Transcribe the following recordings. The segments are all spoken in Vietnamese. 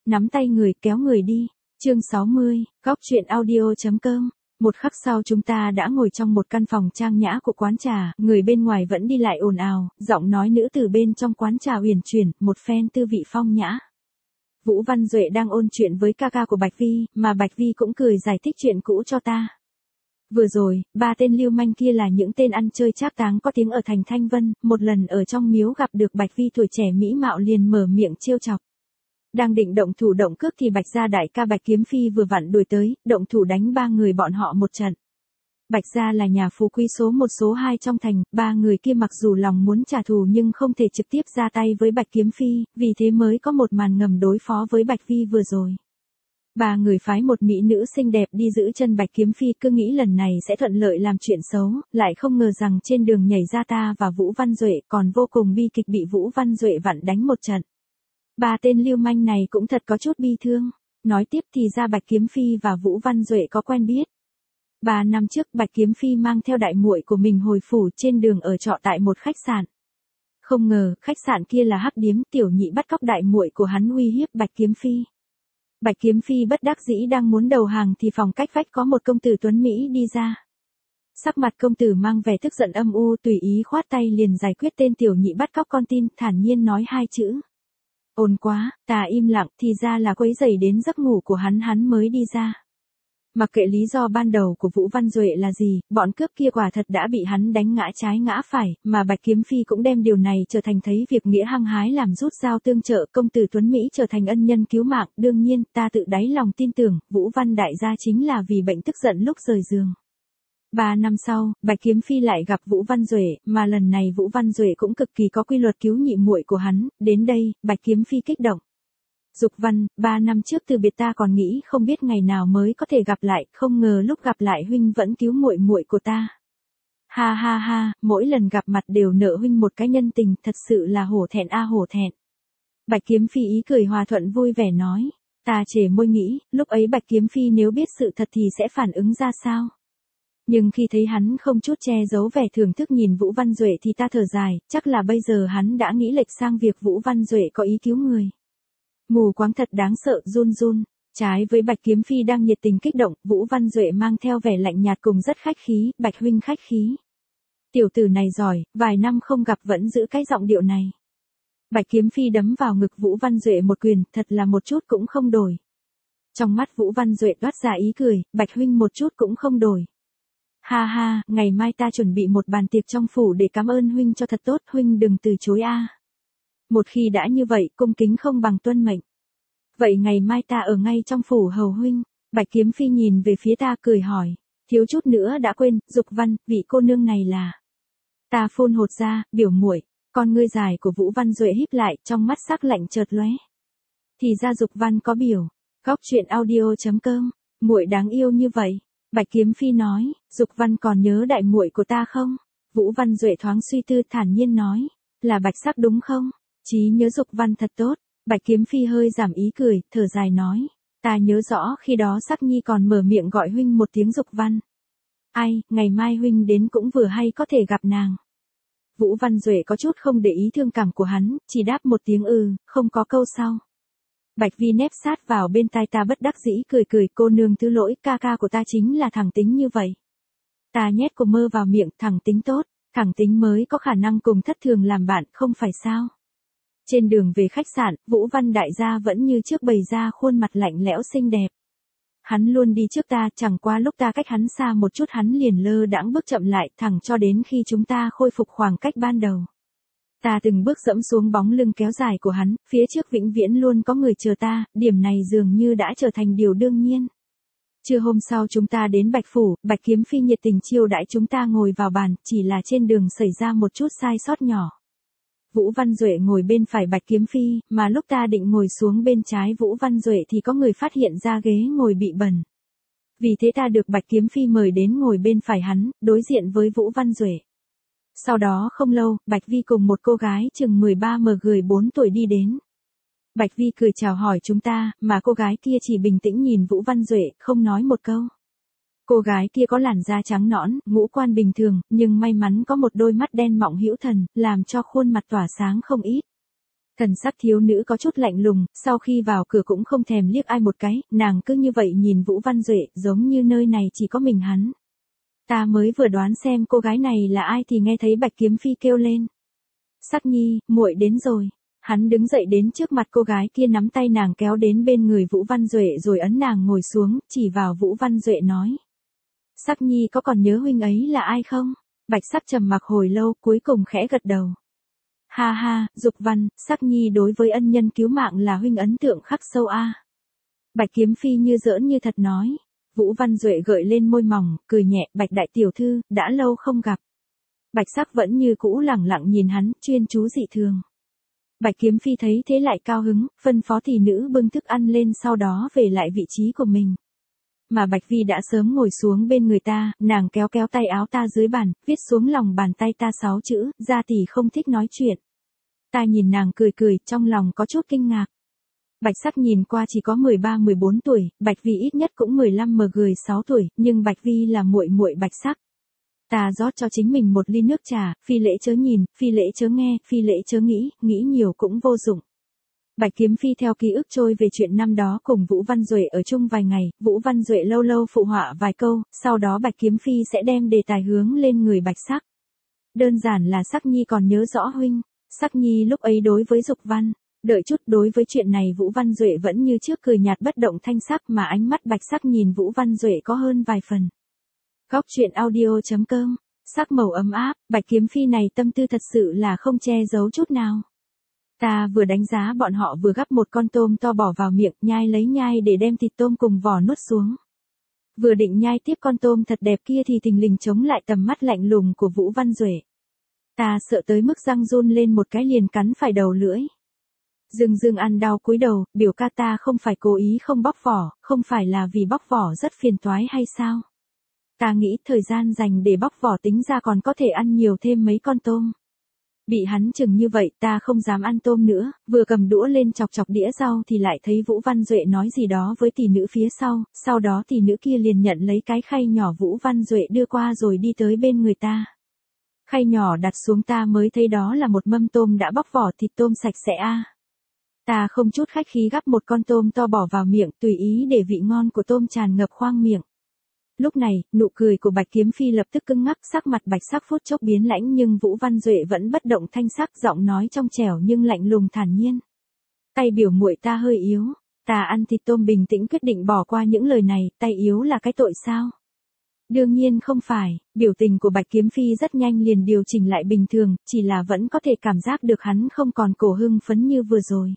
nắm tay người kéo người đi. Chương 60, Góc Chuyện Audio.com. Một khắc sau chúng ta đã ngồi trong một căn phòng trang nhã của quán trà, người bên ngoài vẫn đi lại ồn ào, giọng nói nữ từ bên trong quán trà uyển chuyển, một phen tư vị phong nhã. Vũ Văn Duệ đang ôn chuyện với ca ca của Bạch Vi, mà Bạch Vi cũng cười giải thích chuyện cũ cho ta. Vừa rồi, ba tên lưu manh kia là những tên ăn chơi trác táng có tiếng ở thành Thanh Vân, một lần ở trong miếu gặp được Bạch Vi tuổi trẻ mỹ mạo liền mở miệng trêu chọc. Đang định động thủ động cước thì Bạch gia đại ca Bạch Kiếm Phi vừa vặn đuổi tới, động thủ đánh ba người bọn họ một trận. Bạch gia là nhà phú quý số 1 số 2 trong thành, ba người kia mặc dù lòng muốn trả thù nhưng không thể trực tiếp ra tay với Bạch Kiếm Phi, vì thế mới có một màn ngầm đối phó với Bạch Vi vừa rồi. Ba người phái một mỹ nữ xinh đẹp đi giữ chân Bạch Kiếm Phi, cứ nghĩ lần này sẽ thuận lợi làm chuyện xấu, lại không ngờ rằng trên đường nhảy ra ta và Vũ Văn Duệ, còn vô cùng bi kịch bị Vũ Văn Duệ vặn đánh một trận. Ba tên lưu manh này cũng thật có chút bi thương. Nói tiếp thì ra Bạch Kiếm Phi và Vũ Văn Duệ có quen biết. 3 năm trước Bạch Kiếm Phi mang theo đại muội của mình hồi phủ, trên đường ở trọ tại một khách sạn. Không ngờ, khách sạn kia là hắc điếm, tiểu nhị bắt cóc đại muội của hắn uy hiếp Bạch Kiếm Phi. Bạch Kiếm Phi bất đắc dĩ đang muốn đầu hàng thì phòng cách vách có một công tử tuấn Mỹ đi ra. Sắc mặt công tử mang vẻ tức giận âm u, tùy ý khoát tay liền giải quyết tên tiểu nhị bắt cóc con tin, thản nhiên nói 2 chữ. Ồn quá, ta im lặng, thì ra là quấy rầy đến giấc ngủ của hắn mới đi ra. Mặc kệ lý do ban đầu của Vũ Văn Duệ là gì, bọn cướp kia quả thật đã bị hắn đánh ngã trái ngã phải, mà Bạch Kiếm Phi cũng đem điều này trở thành thấy việc nghĩa hăng hái làm rút dao tương trợ, công tử tuấn Mỹ trở thành ân nhân cứu mạng. Đương nhiên, ta tự đáy lòng tin tưởng, Vũ Văn đại gia chính là vì bệnh tức giận lúc rời giường. 3 năm sau, Bạch Kiếm Phi lại gặp Vũ Văn Duệ, mà lần này Vũ Văn Duệ cũng cực kỳ có quy luật cứu nhị muội của hắn. Đến đây, Bạch Kiếm Phi kích động. Dục Văn, 3 năm trước từ biệt ta còn nghĩ không biết ngày nào mới có thể gặp lại, không ngờ lúc gặp lại huynh vẫn cứu muội muội của ta. Ha ha ha, mỗi lần gặp mặt đều nợ huynh một cái nhân tình, thật sự là hổ thẹn a hổ thẹn. Bạch Kiếm Phi ý cười hòa thuận vui vẻ nói, ta chề môi nghĩ, lúc ấy Bạch Kiếm Phi nếu biết sự thật thì sẽ phản ứng ra sao. Nhưng khi thấy hắn không chút che giấu vẻ thưởng thức nhìn Vũ Văn Duệ thì ta thở dài, chắc là bây giờ hắn đã nghĩ lệch sang việc Vũ Văn Duệ có ý cứu người. Mù quáng thật đáng sợ, run run. Trái với Bạch Kiếm Phi đang nhiệt tình kích động, Vũ Văn Duệ mang theo vẻ lạnh nhạt cùng rất khách khí, Bạch huynh khách khí. Tiểu tử này giỏi, vài năm không gặp vẫn giữ cái giọng điệu này. Bạch Kiếm Phi đấm vào ngực Vũ Văn Duệ một quyền, thật là một chút cũng không đổi. Trong mắt Vũ Văn Duệ toát ra ý cười, Bạch huynh một chút cũng không đổi. Ha ha, ngày mai ta chuẩn bị một bàn tiệc trong phủ để cảm ơn huynh cho thật tốt, huynh đừng từ chối a. Một khi đã như vậy, cung kính không bằng tuân mệnh. Vậy ngày mai ta ở ngay trong phủ hầu huynh. Bạch Kiếm Phi nhìn về phía ta cười hỏi, thiếu chút nữa đã quên, Dục Văn, vị cô nương này là. Ta phun hột ra, biểu muội. Con ngươi dài của Vũ Văn Duệ híp lại, trong mắt sắc lạnh chợt lóe. Thì ra Dục Văn có biểu. Góc Chuyện Audio.com. Muội đáng yêu như vậy. Bạch Kiếm Phi nói, Dục Văn còn nhớ đại muội của ta không? Vũ Văn Duệ thoáng suy tư thản nhiên nói, là Bạch Sắc đúng không? Trí nhớ Dục Văn thật tốt. Bạch Kiếm Phi hơi giảm ý cười, thở dài nói, ta nhớ rõ khi đó Sắc Nhi còn mở miệng gọi huynh một tiếng Dục Văn. Ai, ngày mai huynh đến cũng vừa hay có thể gặp nàng. Vũ Văn Duệ có chút không để ý thương cảm của hắn, chỉ đáp một tiếng không có câu sau. Bạch Vi nép sát vào bên tai ta bất đắc dĩ cười cười, cô nương thứ lỗi, ca ca của ta chính là thẳng tính như vậy. Ta nhét cô mơ vào miệng, thẳng tính tốt, thẳng tính mới có khả năng cùng thất thường làm bạn, không phải sao. Trên đường về khách sạn, Vũ Văn đại gia vẫn như trước bày ra khuôn mặt lạnh lẽo xinh đẹp. Hắn luôn đi trước ta, chẳng qua lúc ta cách hắn xa một chút hắn liền lơ đãng bước chậm lại, thẳng cho đến khi chúng ta khôi phục khoảng cách ban đầu. Ta từng bước dẫm xuống bóng lưng kéo dài của hắn, phía trước vĩnh viễn luôn có người chờ ta, điểm này dường như đã trở thành điều đương nhiên. Trưa hôm sau chúng ta đến Bạch Phủ, Bạch Kiếm Phi nhiệt tình chiêu đãi chúng ta ngồi vào bàn, chỉ là trên đường xảy ra một chút sai sót nhỏ. Vũ Văn Duệ ngồi bên phải Bạch Kiếm Phi, mà lúc ta định ngồi xuống bên trái Vũ Văn Duệ thì có người phát hiện ra ghế ngồi bị bẩn. Vì thế ta được Bạch Kiếm Phi mời đến ngồi bên phải hắn, đối diện với Vũ Văn Duệ. Sau đó không lâu, Bạch Vi cùng một cô gái chừng 13-14 tuổi đi đến. Bạch Vi cười chào hỏi chúng ta, mà cô gái kia chỉ bình tĩnh nhìn Vũ Văn Duệ, không nói một câu. Cô gái kia có làn da trắng nõn, ngũ quan bình thường, nhưng may mắn có một đôi mắt đen mọng hữu thần, làm cho khuôn mặt tỏa sáng không ít. Thần sắc thiếu nữ có chút lạnh lùng, sau khi vào cửa cũng không thèm liếc ai một cái, nàng cứ như vậy nhìn Vũ Văn Duệ, giống như nơi này chỉ có mình hắn. Ta mới vừa đoán xem cô gái này là ai thì nghe thấy Bạch Kiếm Phi kêu lên. Sắc Nhi, muội đến rồi. Hắn đứng dậy đến trước mặt cô gái kia, nắm tay nàng kéo đến bên người Vũ Văn Duệ rồi ấn nàng ngồi xuống, chỉ vào Vũ Văn Duệ nói. Sắc Nhi có còn nhớ huynh ấy là ai không? Bạch Sắc trầm mặc hồi lâu, cuối cùng khẽ gật đầu. Ha ha, Dục Văn, Sắc Nhi đối với ân nhân cứu mạng là huynh ấn tượng khắc sâu a. Bạch Kiếm Phi như giỡn như thật nói. Vũ Văn Duệ gợi lên môi mỏng, cười nhẹ, Bạch đại tiểu thư, đã lâu không gặp. Bạch Sắc vẫn như cũ lẳng lặng nhìn hắn, chuyên chú dị thường. Bạch Kiếm Phi thấy thế lại cao hứng, phân phó thị nữ bưng thức ăn lên, sau đó về lại vị trí của mình. Mà Bạch Vi đã sớm ngồi xuống bên người ta, nàng kéo kéo tay áo ta dưới bàn, viết xuống lòng bàn tay ta 6 chữ, gia tỷ không thích nói chuyện. Ta nhìn nàng cười cười, trong lòng có chút kinh ngạc. Bạch Sắc nhìn qua chỉ có 13-14 tuổi, Bạch Vi ít nhất cũng 15-16 tuổi, nhưng Bạch Vi là muội muội Bạch Sắc. Ta rót cho chính mình một ly nước trà, phi lễ chớ nhìn, phi lễ chớ nghe, phi lễ chớ nghĩ, nghĩ nhiều cũng vô dụng. Bạch Kiếm Phi theo ký ức trôi về chuyện năm đó cùng Vũ Văn Duệ ở chung vài ngày, Vũ Văn Duệ lâu lâu phụ họa vài câu, sau đó Bạch Kiếm Phi sẽ đem đề tài hướng lên người Bạch Sắc. Đơn giản là Sắc Nhi còn nhớ rõ huynh, Sắc Nhi lúc ấy đối với Dục Văn, đợi chút đối với chuyện này Vũ Văn Duệ vẫn như trước cười nhạt bất động thanh sắc, mà ánh mắt Bạch Sắc nhìn Vũ Văn Duệ có hơn vài phần. Góc truyện audio.com, sắc màu ấm áp, Bạch Kiếm Phi này tâm tư thật sự là không che giấu chút nào. Ta vừa đánh giá bọn họ vừa gắp một con tôm to bỏ vào miệng, nhai để đem thịt tôm cùng vỏ nuốt xuống. Vừa định nhai tiếp con tôm thật đẹp kia thì thình lình chống lại tầm mắt lạnh lùng của Vũ Văn Duệ. Ta sợ tới mức răng run lên một cái liền cắn phải đầu lưỡi. Dương ăn đau cúi đầu, biểu ca ta không phải cố ý không bóc vỏ, không phải là vì bóc vỏ rất phiền toái hay sao? Ta nghĩ thời gian dành để bóc vỏ tính ra còn có thể ăn nhiều thêm mấy con tôm. Bị hắn chừng như vậy ta không dám ăn tôm nữa, vừa cầm đũa lên chọc chọc đĩa rau thì lại thấy Vũ Văn Duệ nói gì đó với tỷ nữ phía sau đó tỷ nữ kia liền nhận lấy cái khay nhỏ Vũ Văn Duệ đưa qua rồi đi tới bên người ta. Khay nhỏ đặt xuống ta mới thấy đó là một mâm tôm đã bóc vỏ, thịt tôm sạch sẽ a. Ta không chút khách khí gắp một con tôm to bỏ vào miệng, tùy ý để vị ngon của tôm tràn ngập khoang miệng. Lúc này, nụ cười của Bạch Kiếm Phi lập tức cứng ngắc, sắc mặt Bạch Sắc phút chốc biến lãnh, nhưng Vũ Văn Duệ vẫn bất động thanh sắc, giọng nói trong trẻo nhưng lạnh lùng thản nhiên. Tay biểu muội ta hơi yếu, ta ăn thịt tôm bình tĩnh quyết định bỏ qua những lời này, tay yếu là cái tội sao? Đương nhiên không phải, biểu tình của Bạch Kiếm Phi rất nhanh liền điều chỉnh lại bình thường, chỉ là vẫn có thể cảm giác được hắn không còn cổ hưng phấn như vừa rồi.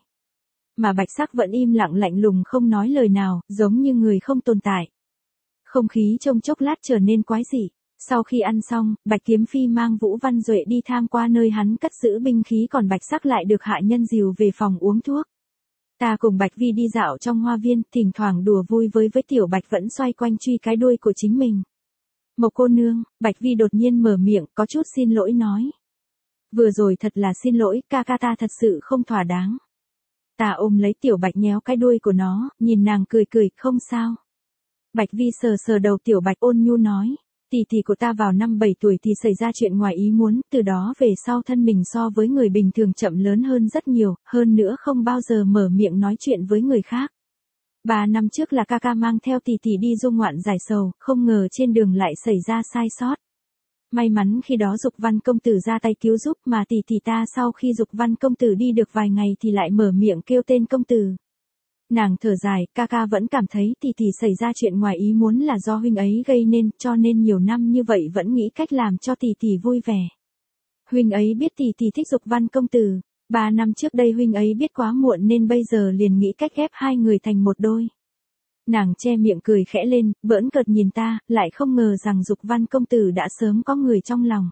Mà Bạch Sắc vẫn im lặng lạnh lùng không nói lời nào, giống như người không tồn tại. Không khí trong chốc lát trở nên quái dị. Sau khi ăn xong, Bạch Kiếm Phi mang Vũ Văn Duệ đi tham quan nơi hắn cất giữ binh khí, còn Bạch Sắc lại được hạ nhân dìu về phòng uống thuốc. Ta cùng Bạch Vi đi dạo trong hoa viên, thỉnh thoảng đùa vui với Tiểu Bạch vẫn xoay quanh truy cái đuôi của chính mình. Mộc cô nương, Bạch Vi đột nhiên mở miệng, có chút xin lỗi nói. Vừa rồi thật là xin lỗi, ca ca ta thật sự không thỏa đáng. Ta ôm lấy Tiểu Bạch nhéo cái đuôi của nó, nhìn nàng cười cười, không sao. Bạch Vi sờ sờ đầu Tiểu Bạch ôn nhu nói, tỷ của ta vào năm 7 tuổi thì xảy ra chuyện ngoài ý muốn, từ đó về sau thân mình so với người bình thường chậm lớn hơn rất nhiều, hơn nữa không bao giờ mở miệng nói chuyện với người khác. 3 năm trước là ca ca mang theo tỷ đi du ngoạn giải sầu, không ngờ trên đường lại xảy ra sai sót. May mắn khi đó Dục Văn công tử ra tay cứu giúp, mà tỷ ta sau khi Dục Văn công tử đi được vài ngày thì lại mở miệng kêu tên công tử. Nàng thở dài, ca ca vẫn cảm thấy tỷ xảy ra chuyện ngoài ý muốn là do huynh ấy gây nên, cho nên nhiều năm như vậy vẫn nghĩ cách làm cho tỷ vui vẻ. Huynh ấy biết tỷ thích Dục Văn công tử, 3 năm trước đây huynh ấy biết quá muộn nên bây giờ liền nghĩ cách ghép hai người thành một đôi. Nàng che miệng cười khẽ lên, bỡn cợt nhìn ta, lại không ngờ rằng Dục Văn công tử đã sớm có người trong lòng.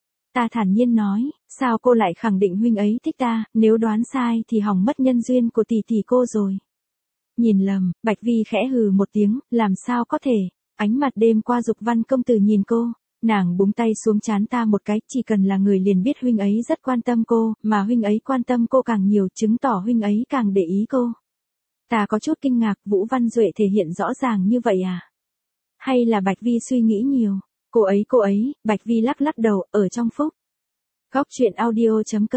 Ta thản nhiên nói, sao cô lại khẳng định huynh ấy thích ta, nếu đoán sai thì hỏng mất nhân duyên của tỷ cô rồi. Nhìn lầm, Bạch Vi khẽ hừ một tiếng, làm sao có thể, ánh mặt đêm qua Dục Văn công tử nhìn cô, nàng búng tay xuống trán ta một cái, chỉ cần là người liền biết huynh ấy rất quan tâm cô, mà huynh ấy quan tâm cô càng nhiều chứng tỏ huynh ấy càng để ý cô. Ta có chút kinh ngạc, Vũ Văn Duệ thể hiện rõ ràng như vậy à? Hay là Bạch Vi suy nghĩ nhiều? Cô ấy, Bạch Vi lắc đầu, ở trong phúc. Góc truyện audio.com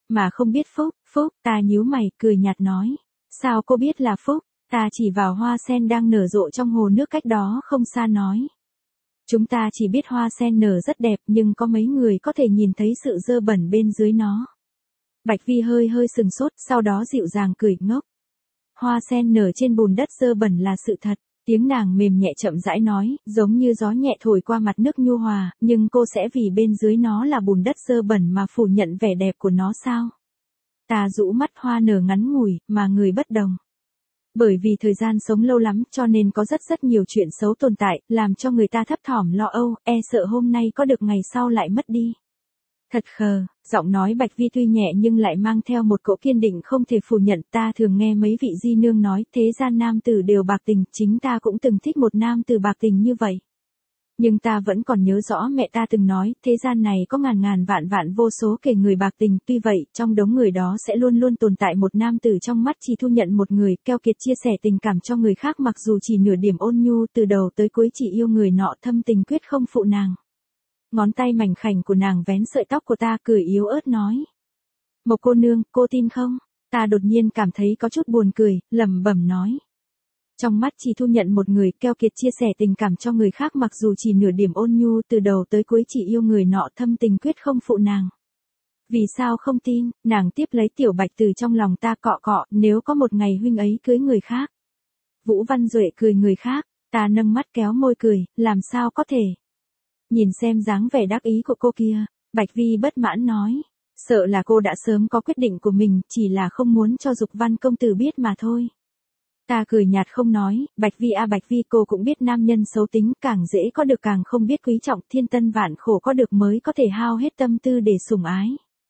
mà không biết Phúc, Phúc, ta nhíu mày, cười nhạt nói. Sao cô biết là Phúc? Ta chỉ vào hoa sen đang nở rộ trong hồ nước cách đó không xa nói. Chúng ta chỉ biết hoa sen nở rất đẹp nhưng có mấy người có thể nhìn thấy sự dơ bẩn bên dưới nó. Bạch Vi hơi hơi sừng sốt, sau đó dịu dàng cười ngốc. Hoa sen nở trên bùn đất dơ bẩn là sự thật. Tiếng nàng mềm nhẹ chậm rãi nói, giống như gió nhẹ thổi qua mặt nước nhu hòa, nhưng cô sẽ vì bên dưới nó là bùn đất dơ bẩn mà phủ nhận vẻ đẹp của nó sao? Ta rũ mắt, hoa nở ngắn ngủi, mà người bất đồng. Bởi vì thời gian sống lâu lắm cho nên có rất nhiều chuyện xấu tồn tại, làm cho người ta thấp thỏm lo âu, e sợ hôm nay có được ngày sau lại mất đi. Thật khờ, giọng nói Bạch Vi tuy nhẹ nhưng lại mang theo một cỗ kiên định không thể phủ nhận. Ta thường nghe mấy vị di nương nói thế gian nam tử đều bạc tình, chính ta cũng từng thích một nam tử bạc tình như vậy. Nhưng ta vẫn còn nhớ rõ mẹ ta từng nói, thế gian này có ngàn vạn vô số kể người bạc tình, tuy vậy, trong đống người đó sẽ luôn luôn tồn tại một nam tử trong mắt chỉ thu nhận một người, keo kiệt chia sẻ tình cảm cho người khác mặc dù chỉ nửa điểm ôn nhu, từ đầu tới cuối chỉ yêu người nọ, thâm tình quyết không phụ nàng. Ngón tay mảnh khảnh của nàng vén sợi tóc của ta, cười yếu ớt nói. Mộc cô nương, cô tin không? Ta đột nhiên cảm thấy có chút buồn cười, lẩm bẩm nói. Trong mắt chỉ thu nhận một người, keo kiệt chia sẻ tình cảm cho người khác mặc dù chỉ nửa điểm ôn nhu, từ đầu tới cuối chỉ yêu người nọ, thâm tình quyết không phụ nàng. Vì sao không tin? Nàng tiếp lấy tiểu Bạch từ trong lòng ta cọ cọ, nếu có một ngày huynh ấy cưới người khác. Vũ Văn Duệ cười người khác, ta nâng mắt kéo môi cười, làm sao có thể? Nhìn xem dáng vẻ đắc ý của cô kia, Bạch Vi bất mãn nói. Sợ là cô đã sớm có quyết định của mình, chỉ là không muốn cho Dục Văn công tử biết mà thôi. Ta cười nhạt không nói, Bạch Vi à Bạch Vi, cô cũng biết nam nhân xấu tính, càng dễ có được càng không biết quý trọng, thiên tân vạn khổ có được mới có thể hao hết tâm tư để sủng ái.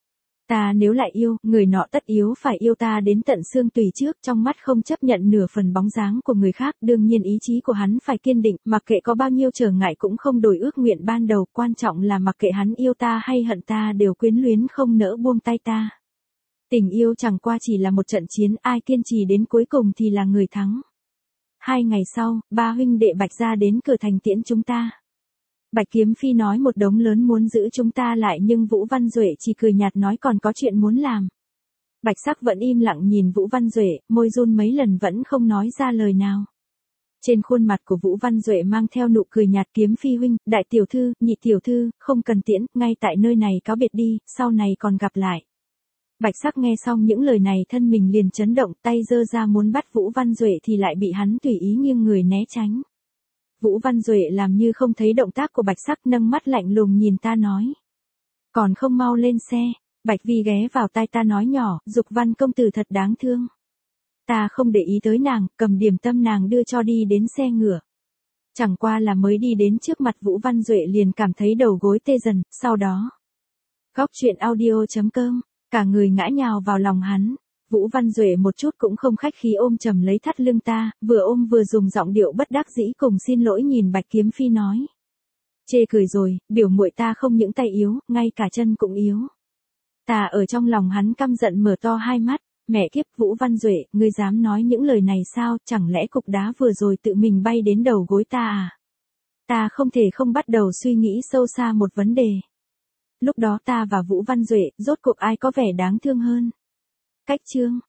Ta nếu lại yêu, người nọ tất yếu phải yêu ta đến tận xương tùy trước, trong mắt không chấp nhận nửa phần bóng dáng của người khác, đương nhiên ý chí của hắn phải kiên định, mặc kệ có bao nhiêu trở ngại cũng không đổi ước nguyện ban đầu, quan trọng là mặc kệ hắn yêu ta hay hận ta đều quyến luyến không nỡ buông tay ta. Tình yêu chẳng qua chỉ là một trận chiến, ai kiên trì đến cuối cùng thì là người thắng. 2 ngày sau, ba huynh đệ Bạch gia đến cửa thành tiễn chúng ta. Bạch Kiếm Phi nói một đống lớn muốn giữ chúng ta lại nhưng Vũ Văn Duệ chỉ cười nhạt nói còn có chuyện muốn làm. Bạch Sắc vẫn im lặng nhìn Vũ Văn Duệ, môi run mấy lần vẫn không nói ra lời nào. Trên khuôn mặt của Vũ Văn Duệ mang theo nụ cười nhạt. Kiếm Phi huynh, đại tiểu thư, nhị tiểu thư, không cần tiễn, ngay tại nơi này cáo biệt đi, sau này còn gặp lại. Bạch Sắc nghe xong những lời này thân mình liền chấn động, tay giơ ra muốn bắt Vũ Văn Duệ thì lại bị hắn tùy ý nghiêng người né tránh. Vũ Văn Duệ làm như không thấy động tác của Bạch Sắc, nâng mắt lạnh lùng nhìn ta nói. Còn không mau lên xe. Bạch Vi ghé vào tai ta nói nhỏ, Dục Văn công tử thật đáng thương. Ta không để ý tới nàng, cầm điểm tâm nàng đưa cho đi đến xe ngựa. Chẳng qua là mới đi đến trước mặt Vũ Văn Duệ liền cảm thấy đầu gối tê dần, sau đó. Góc truyện audio.com, cả người ngã nhào vào lòng hắn. Vũ Văn Duệ một chút cũng không khách khí ôm chầm lấy thắt lưng ta, vừa ôm vừa dùng giọng điệu bất đắc dĩ cùng xin lỗi nhìn Bạch Kiếm Phi nói. Chê cười rồi, biểu muội ta không những tay yếu, ngay cả chân cũng yếu. Ta ở trong lòng hắn căm giận mở to hai mắt, mẹ kiếp Vũ Văn Duệ, ngươi dám nói những lời này sao, chẳng lẽ cục đá vừa rồi tự mình bay đến đầu gối ta à? Ta không thể không bắt đầu suy nghĩ sâu xa một vấn đề. Lúc đó ta và Vũ Văn Duệ, rốt cuộc ai có vẻ đáng thương hơn? Cách chương